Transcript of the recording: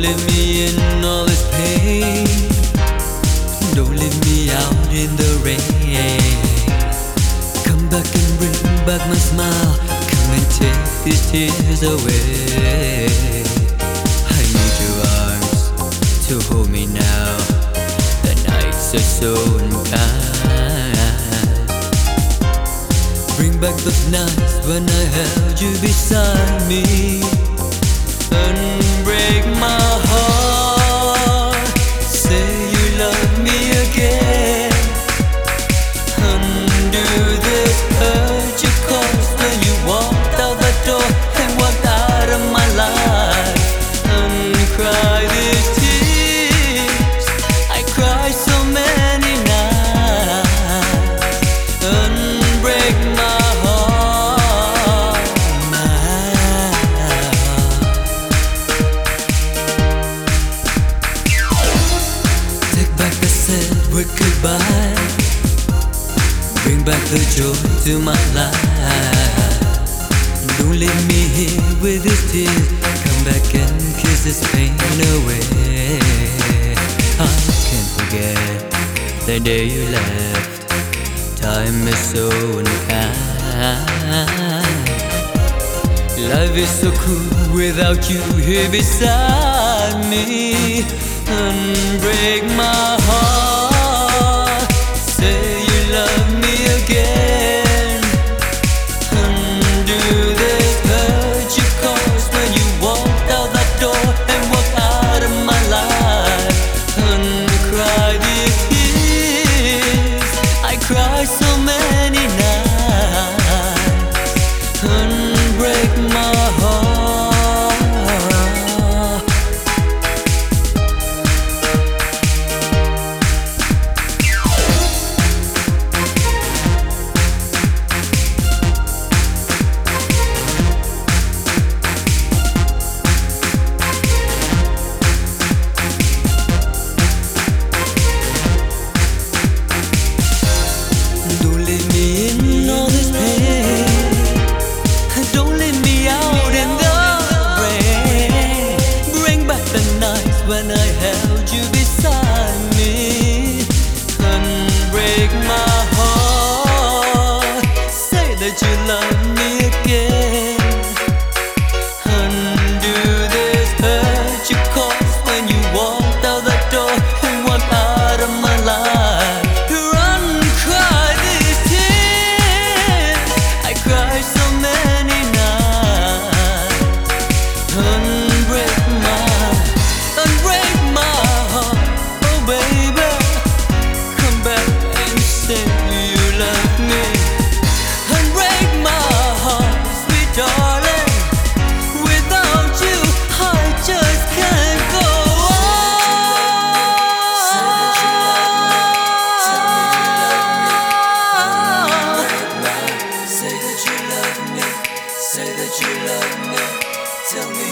leave me in all this pain. Don't leave me out in the rain. Come back and bring back my smile. Come and take these tears away. I need your arms to hold me now. The nights are so unkind. Bring back those nights when I held you beside me. Unbreak my heart. Say you love me again. Undo this hurt you caused when you walked out the door and walked out of my life. Uncry these tears I cry so many nights. Unbreak my heart, my heart. Take back the said word goodbye. Bring back the joy to my life. Don't leave me here with these tears. Come back and kiss this pain away. I can't forget the day you left. Time is so unkind. Life is so cruel without you here beside me. Unbreak my heart. Say you love me again. Undo this hurt you caused when you walked out that door and walked out of my life. Uncry these tears I cry so many nights. Unbreak my heart. Don't leave me in all this pain. Don't leave me out in the rain. Bring back the nights when I held you beside me. Unbreak my heart. Say that you love me again. Undo this hurt you caused when you walked out the door and walked out of my life. Uncry these tears I cry so many nights. Unbreak my heart. Oh baby, come back and say you love me. Unbreak my heart, sweet darling. Without you I just can't go on. Say that you love me. Say that you love me. Tell me